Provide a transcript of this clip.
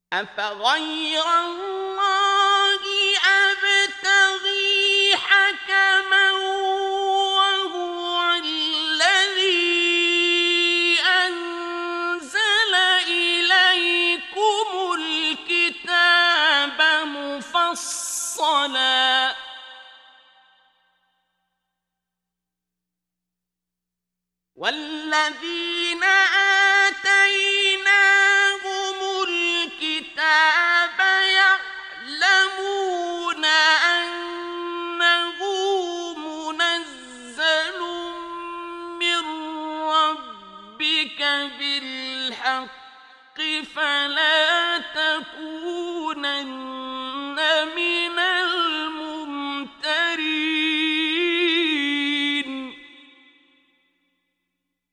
أفغير الله أبتغي حكما وهو الذي أنزل إليكم الكتاب مفصلا والذين آتيناهم الكتاب يعلمون أنه منزل من ربك بالحق فلا تكونن